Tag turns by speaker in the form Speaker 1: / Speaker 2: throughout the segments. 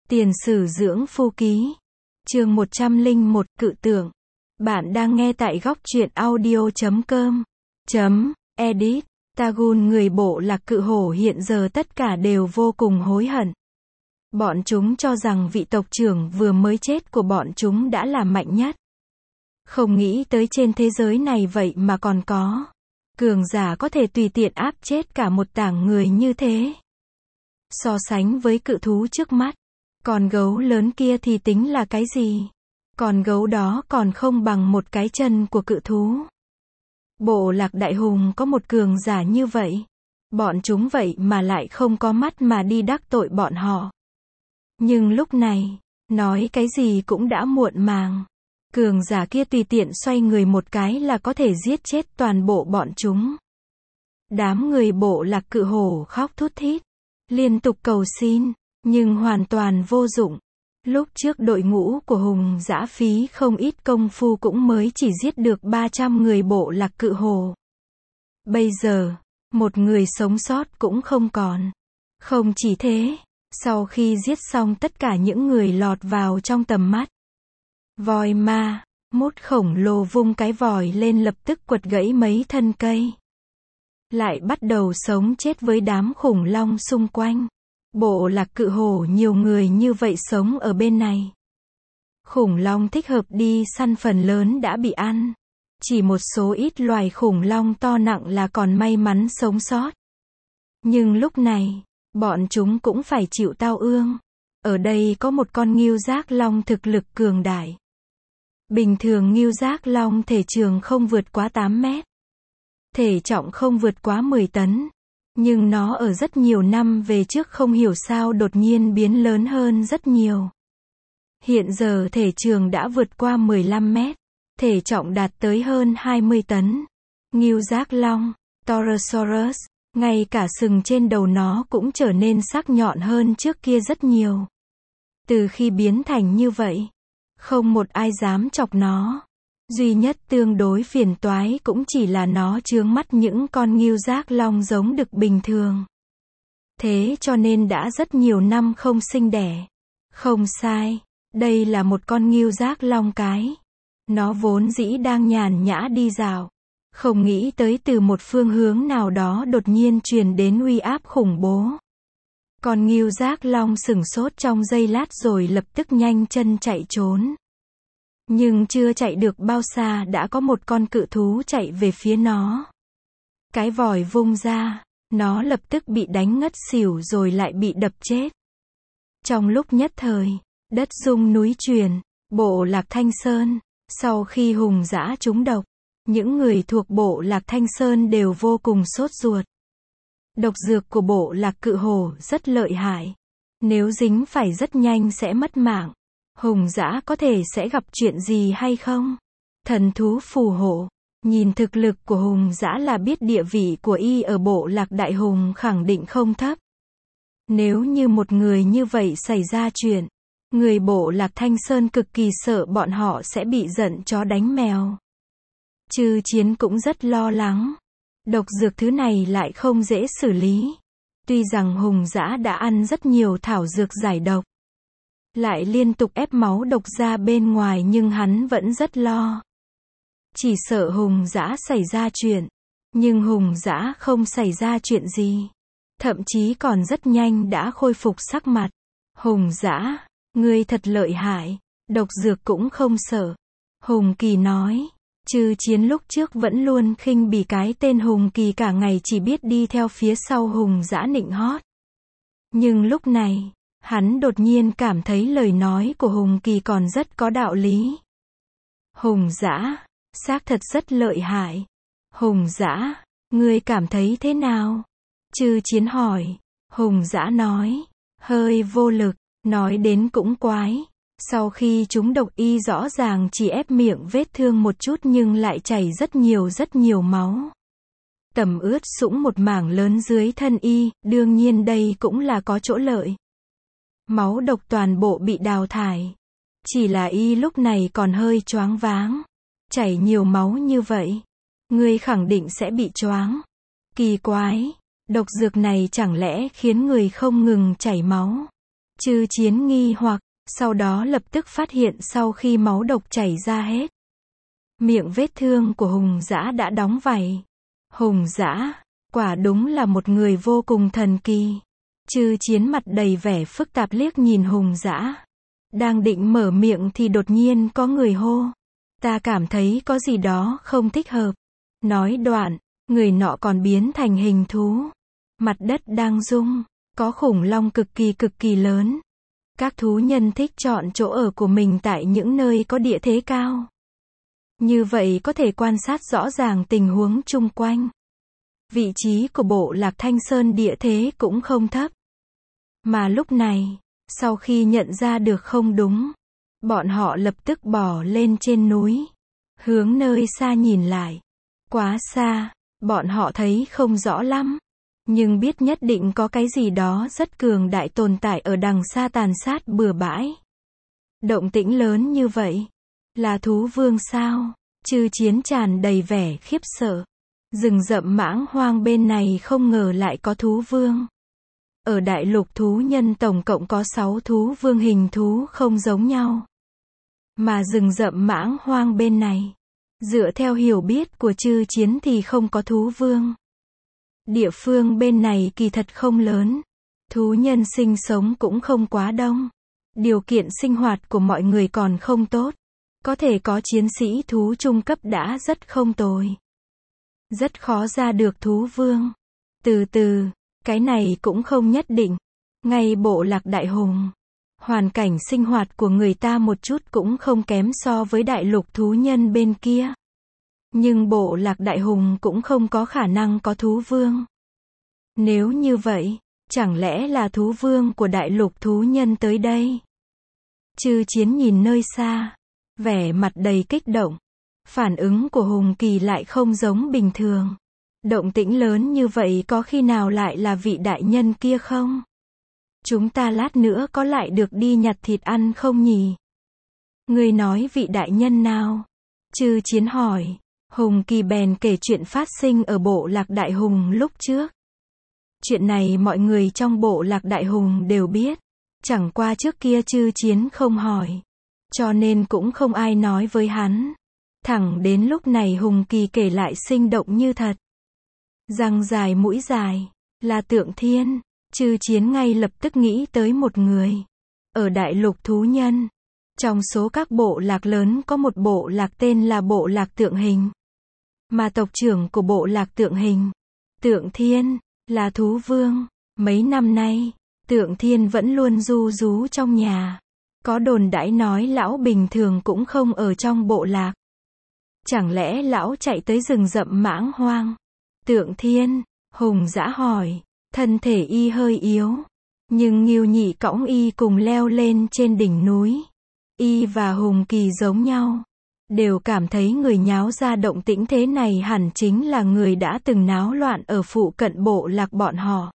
Speaker 1: Tiền sử dưỡng phu ký. Chương 101 Cự tượng. Bạn đang nghe tại góc truyện audio.com. Edit. Tagun người bộ lạc cự hổ hiện giờ tất cả đều vô cùng hối hận. Bọn chúng cho rằng vị tộc trưởng vừa mới chết của bọn chúng đã là mạnh nhất. Không nghĩ tới trên thế giới này vậy mà còn có cường giả có thể tùy tiện áp chết cả một tảng người như thế. So sánh với cự thú trước mắt, con gấu lớn kia thì tính là cái gì? Con gấu đó còn không bằng một cái chân của cự thú. Bộ lạc đại hùng có một cường giả như vậy. Bọn chúng vậy mà lại không có mắt mà đi đắc tội bọn họ. Nhưng lúc này, nói cái gì cũng đã muộn màng. Cường giả kia tùy tiện xoay người một cái là có thể giết chết toàn bộ bọn chúng. Đám người bộ lạc cự hổ khóc thút thít, liên tục cầu xin, nhưng hoàn toàn vô dụng. Lúc trước đội ngũ của hùng dã phí không ít công phu cũng mới chỉ giết được 300 người bộ lạc cự hổ. Bây giờ, một người sống sót cũng không còn. Không chỉ thế, sau khi giết xong tất cả những người lọt vào trong tầm mắt, voi ma, mút khổng lồ vung cái vòi lên lập tức quật gãy mấy thân cây. Lại bắt đầu sống chết với đám khủng long xung quanh. Bộ lạc cự hổ nhiều người như vậy sống ở bên này. Khủng long thích hợp đi săn phần lớn đã bị ăn. Chỉ một số ít loài khủng long to nặng là còn may mắn sống sót. Nhưng lúc này, bọn chúng cũng phải chịu tao ương. Ở đây có một con ngưu giác long thực lực cường đại. Bình thường ngưu giác long thể trường không vượt quá 8 mét. Thể trọng không vượt quá 10 tấn. Nhưng nó ở rất nhiều năm về trước không hiểu sao đột nhiên biến lớn hơn rất nhiều. Hiện giờ thể trường đã vượt qua 15 mét. Thể trọng đạt tới hơn 20 tấn. Ngưu giác long, Torosaurus, ngay cả sừng trên đầu nó cũng trở nên sắc nhọn hơn trước kia rất nhiều. Từ khi biến thành như vậy, không một ai dám chọc nó. Duy nhất tương đối phiền toái cũng chỉ là nó chướng mắt những con ngưu giác long giống đực bình thường. Thế cho nên đã rất nhiều năm không sinh đẻ. Không sai, đây là một con ngưu giác long cái. Nó vốn dĩ đang nhàn nhã đi dạo. Không nghĩ tới từ một phương hướng nào đó đột nhiên truyền đến uy áp khủng bố. Con ngưu giác long sửng sốt trong giây lát rồi lập tức nhanh chân chạy trốn. Nhưng chưa chạy được bao xa đã có một con cự thú chạy về phía nó. Cái vòi vung ra, nó lập tức bị đánh ngất xỉu rồi lại bị đập chết. Trong lúc nhất thời, đất rung núi chuyển, bộ lạc Thanh Sơn, sau khi hùng dã trúng độc, những người thuộc bộ lạc Thanh Sơn đều vô cùng sốt ruột. Độc dược của bộ lạc cự hổ rất lợi hại. Nếu dính phải rất nhanh sẽ mất mạng. Hùng dã có thể sẽ gặp chuyện gì hay không? Thần thú phù hộ. Nhìn thực lực của hùng dã là biết địa vị của y ở bộ lạc đại hùng khẳng định không thấp. Nếu như một người như vậy xảy ra chuyện, người bộ lạc Thanh Sơn cực kỳ sợ bọn họ sẽ bị giận chó đánh mèo. Trư Chiến cũng rất lo lắng. Độc dược thứ này lại không dễ xử lý. Tuy rằng hùng dã đã ăn rất nhiều thảo dược giải độc, lại liên tục ép máu độc ra bên ngoài nhưng hắn vẫn rất lo. Chỉ sợ hùng dã xảy ra chuyện. Nhưng hùng dã không xảy ra chuyện gì. Thậm chí còn rất nhanh đã khôi phục sắc mặt. Hùng dã, ngươi thật lợi hại. Độc dược cũng không sợ. Hùng Kỳ nói. Trư Chiến lúc trước vẫn luôn khinh bỉ cái tên Hùng Kỳ, cả ngày chỉ biết đi theo phía sau hùng dã nịnh hót. Nhưng lúc này, hắn đột nhiên cảm thấy lời nói của Hùng Kỳ còn rất có đạo lý. Hùng dã, xác thật rất lợi hại. Hùng dã, ngươi cảm thấy thế nào? Trư Chiến hỏi. Hùng dã nói, hơi vô lực, nói đến cũng quái. Sau khi chúng độc y rõ ràng chỉ ép miệng vết thương một chút nhưng lại chảy rất nhiều máu. Tẩm ướt sũng một mảng lớn dưới thân y, đương nhiên đây cũng là có chỗ lợi. Máu độc toàn bộ bị đào thải. Chỉ là y lúc này còn hơi choáng váng. Chảy nhiều máu như vậy, ngươi khẳng định sẽ bị choáng. Kỳ quái, độc dược này chẳng lẽ khiến người không ngừng chảy máu? Chư Chiến nghi hoặc, sau đó lập tức phát hiện sau khi máu độc chảy ra hết, miệng vết thương của Hùng Dã đã đóng vảy. Hùng Dã, quả đúng là một người vô cùng thần kỳ. Chư Chiến mặt đầy vẻ phức tạp liếc nhìn Hùng Dã. Đang định mở miệng thì đột nhiên có người hô. Ta cảm thấy có gì đó không thích hợp. Nói đoạn, người nọ còn biến thành hình thú. Mặt đất đang rung, có khủng long cực kỳ lớn. Các thú nhân thích chọn chỗ ở của mình tại những nơi có địa thế cao. Như vậy có thể quan sát rõ ràng tình huống chung quanh. Vị trí của bộ lạc Thanh Sơn địa thế cũng không thấp. Mà lúc này, sau khi nhận ra được không đúng, bọn họ lập tức bỏ lên trên núi, hướng nơi xa nhìn lại. Quá xa, bọn họ thấy không rõ lắm, nhưng biết nhất định có cái gì đó rất cường đại tồn tại ở đằng xa tàn sát bừa bãi. Động tĩnh lớn như vậy, là thú vương sao? Chư Chiến tràn đầy vẻ khiếp sợ. Rừng rậm mãng hoang bên này không ngờ lại có thú vương. Ở đại lục thú nhân tổng cộng có 6 thú vương hình thú không giống nhau. Mà rừng rậm mãng hoang bên này, dựa theo hiểu biết của Chư Chiến thì không có thú vương. Địa phương bên này kỳ thật không lớn. Thú nhân sinh sống cũng không quá đông. Điều kiện sinh hoạt của mọi người còn không tốt. Có thể có chiến sĩ thú trung cấp đã rất không tồi. Rất khó ra được thú vương. Từ từ, cái này cũng không nhất định. Ngay bộ lạc Đại Hùng, hoàn cảnh sinh hoạt của người ta một chút cũng không kém so với đại lục thú nhân bên kia. Nhưng bộ lạc Đại Hùng cũng không có khả năng có thú vương. Nếu như vậy, chẳng lẽ là thú vương của đại lục thú nhân tới đây? Chư Chiến nhìn nơi xa, vẻ mặt đầy kích động. Phản ứng của Hùng Kỳ lại không giống bình thường. Động tĩnh lớn như vậy có khi nào lại là vị đại nhân kia không? Chúng ta lát nữa có lại được đi nhặt thịt ăn không nhỉ? Ngươi nói vị đại nhân nào? Chư Chiến hỏi. Hùng Kỳ bèn kể chuyện phát sinh ở bộ lạc Đại Hùng lúc trước. Chuyện này mọi người trong bộ lạc Đại Hùng đều biết. Chẳng qua trước kia Chư Chiến không hỏi, cho nên cũng không ai nói với hắn. Thẳng đến lúc này Hùng Kỳ kể lại sinh động như thật. Răng dài mũi dài, là Tượng Thiên. Chư Chiến ngay lập tức nghĩ tới một người. Ở đại lục thú nhân, trong số các bộ lạc lớn có một bộ lạc tên là bộ lạc Tượng Hình. Mà tộc trưởng của bộ lạc Tượng Hình, Tượng Thiên, là thú vương. Mấy năm nay, Tượng Thiên vẫn luôn ru rú trong nhà. Có đồn đãi nói lão bình thường cũng không ở trong bộ lạc. Chẳng lẽ lão chạy tới rừng rậm mãng hoang? Tượng Thiên, Hùng Dã hỏi. Thân thể y hơi yếu, nhưng Ngưu Nhị cõng y cùng leo lên trên đỉnh núi. Y và Hùng Kỳ giống nhau, đều cảm thấy người nháo ra động tĩnh thế này hẳn chính là người đã từng náo loạn ở phụ cận bộ lạc bọn họ.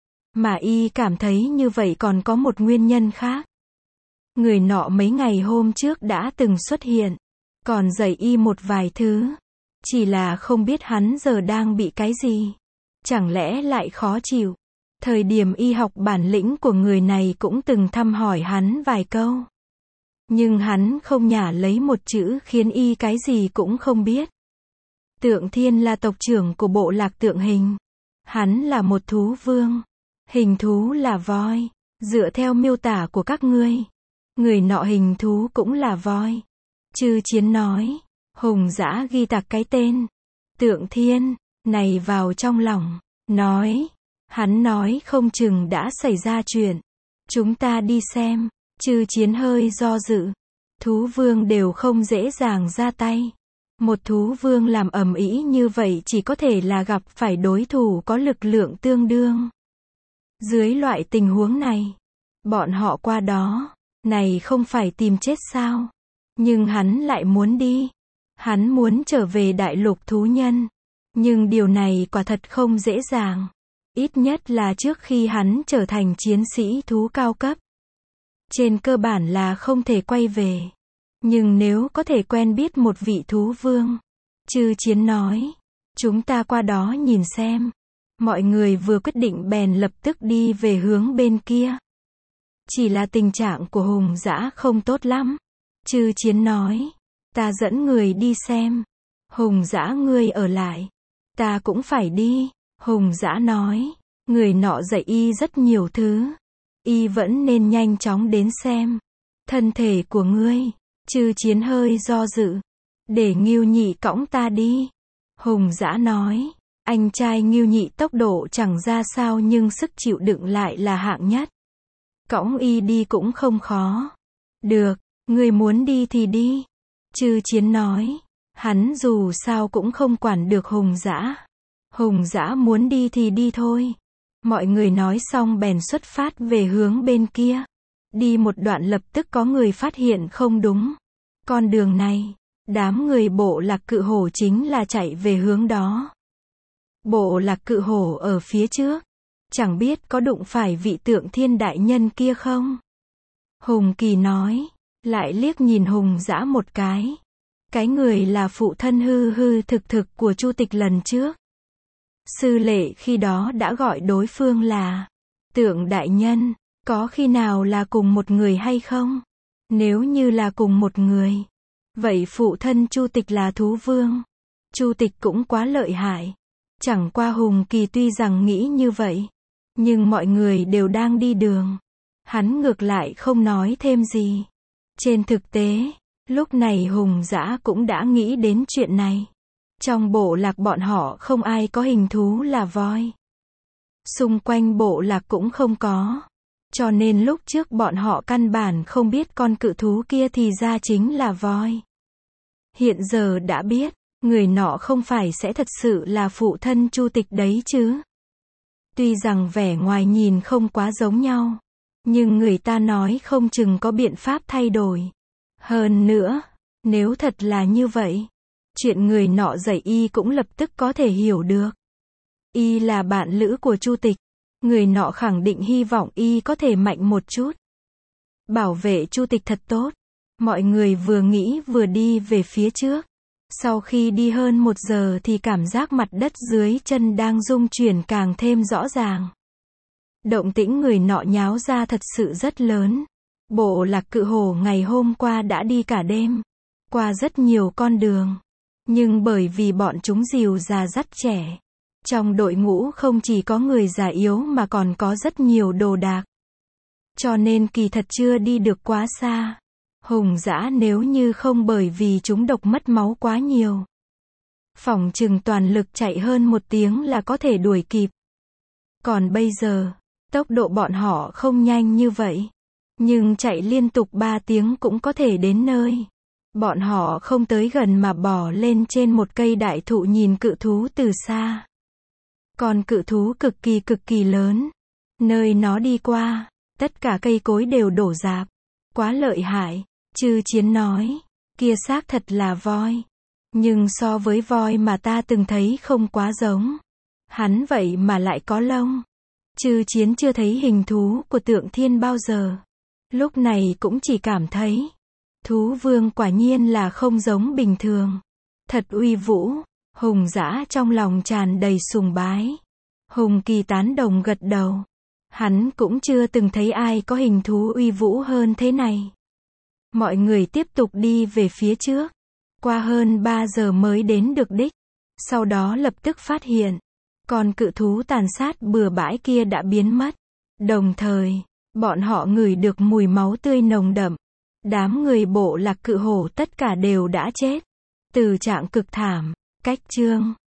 Speaker 1: Mà y cảm thấy như vậy còn có một nguyên nhân khác. Người nọ mấy ngày hôm trước đã từng xuất hiện, còn dạy y một vài thứ. Chỉ là không biết hắn giờ đang bị cái gì. Chẳng lẽ lại khó chịu. Thời điểm y học bản lĩnh của người này cũng từng thăm hỏi hắn vài câu. Nhưng hắn không nhả lấy một chữ khiến y cái gì cũng không biết. Tượng Thiên là tộc trưởng của bộ lạc Tượng Hình. Hắn là một thú vương. Hình thú là voi. Dựa theo miêu tả của các ngươi, người nọ hình thú cũng là voi. Chư Chiến nói. Hùng Dã ghi tạc cái tên Tượng Thiên này vào trong lòng, nói. Hắn nói không chừng đã xảy ra chuyện. Chúng ta đi xem. Chư Chiến hơi do dự. Thú vương đều không dễ dàng ra tay. Một thú vương làm ầm ĩ như vậy chỉ có thể là gặp phải đối thủ có lực lượng tương đương. Dưới loại tình huống này, bọn họ qua đó, này không phải tìm chết sao? Nhưng hắn lại muốn đi. Hắn muốn trở về đại lục thú nhân. Nhưng điều này quả thật không dễ dàng. Ít nhất là trước khi hắn trở thành chiến sĩ thú cao cấp. Trên cơ bản là không thể quay về. Nhưng nếu có thể quen biết một vị thú vương, Chư Chiến nói, chúng ta qua đó nhìn xem. Mọi người vừa quyết định bèn lập tức đi về hướng bên kia. Chỉ là tình trạng của Hùng Dã không tốt lắm. Chư Chiến nói, ta dẫn người đi xem. Hùng Dã ngươi ở lại. Ta cũng phải đi. Hùng Dã nói, người nọ dạy y rất nhiều thứ. Y vẫn nên nhanh chóng đến xem. Thân thể của ngươi. Chư Chiến hơi do dự. Để Ngưu Nhị cõng ta đi. Hùng Dã nói, anh trai Ngưu Nhị tốc độ chẳng ra sao nhưng sức chịu đựng lại là hạng nhất. Cõng y đi cũng không khó. Được, ngươi muốn đi thì đi. Chư Chiến nói, hắn dù sao cũng không quản được Hùng Dã. Hùng Dã muốn đi thì đi thôi. Mọi người nói xong bèn xuất phát về hướng bên kia. Đi một đoạn lập tức có người phát hiện không đúng. Con đường này, đám người Bộ Lạc Cự Hổ chính là chạy về hướng đó. Bộ Lạc Cự Hổ ở phía trước. Chẳng biết có đụng phải vị Tượng Thiên đại nhân kia không? Hùng Kỳ nói, lại liếc nhìn Hùng Dã một cái. Cái người là phụ thân hư hư thực thực của Chu Tịch lần trước. Sư Lệ khi đó đã gọi đối phương là Tượng đại nhân, có khi nào là cùng một người hay không? Nếu như là cùng một người, vậy phụ thân Chu Tịch là thú vương. Chu Tịch cũng quá lợi hại. Chẳng qua Hùng Kỳ tuy rằng nghĩ như vậy, nhưng mọi người đều đang đi đường. Hắn ngược lại không nói thêm gì. Trên thực tế, lúc này Hùng Dã cũng đã nghĩ đến chuyện này. Trong bộ lạc bọn họ không ai có hình thú là voi. Xung quanh bộ lạc cũng không có. Cho nên lúc trước bọn họ căn bản không biết con cự thú kia thì ra chính là voi. Hiện giờ đã biết, người nọ không phải sẽ thật sự là phụ thân Chu Tịch đấy chứ. Tuy rằng vẻ ngoài nhìn không quá giống nhau, nhưng người ta nói không chừng có biện pháp thay đổi. Hơn nữa, nếu thật là như vậy, chuyện người nọ dạy y cũng lập tức có thể hiểu được. Y là bạn lữ của Chu Tịch, người nọ khẳng định hy vọng y có thể mạnh một chút. Bảo vệ Chu Tịch thật tốt. Mọi người vừa nghĩ vừa đi về phía trước. Sau khi đi hơn 1 giờ thì cảm giác mặt đất dưới chân đang rung chuyển càng thêm rõ ràng. Động tĩnh người nọ nháo ra thật sự rất lớn. Bộ Lạc Cự Hổ ngày hôm qua đã đi cả đêm, qua rất nhiều con đường. Nhưng bởi vì bọn chúng dìu già dắt trẻ, trong đội ngũ không chỉ có người già yếu mà còn có rất nhiều đồ đạc. Cho nên kỳ thật chưa đi được quá xa. Hùng Dã nếu như không bởi vì chúng độc mất máu quá nhiều, phỏng chừng toàn lực chạy hơn 1 tiếng là có thể đuổi kịp. Còn bây giờ, tốc độ bọn họ không nhanh như vậy, nhưng chạy liên tục 3 tiếng cũng có thể đến nơi. Bọn họ không tới gần mà bò lên trên một cây đại thụ nhìn cự thú từ xa. Con cự thú cực kỳ lớn. Nơi nó đi qua, tất cả cây cối đều đổ rạp. Quá lợi hại. Chư Chiến nói, kia xác thật là voi. Nhưng so với voi mà ta từng thấy không quá giống. Hắn vậy mà lại có lông. Chư Chiến chưa thấy hình thú của Tượng Thiên bao giờ. Lúc này cũng chỉ cảm thấy, thú vương quả nhiên là không giống bình thường. Thật uy vũ. Hùng Dã trong lòng tràn đầy sùng bái. Hùng Kỳ tán đồng gật đầu. Hắn cũng chưa từng thấy ai có hình thú uy vũ hơn thế này. Mọi người tiếp tục đi về phía trước. Qua hơn 3 giờ mới đến được đích. Sau đó lập tức phát hiện, con cự thú tàn sát bừa bãi kia đã biến mất. Đồng thời, bọn họ ngửi được mùi máu tươi nồng đậm. Đám người Bộ Lạc Cự Hổ tất cả đều đã chết. Từ trạng cực thảm. Cách chương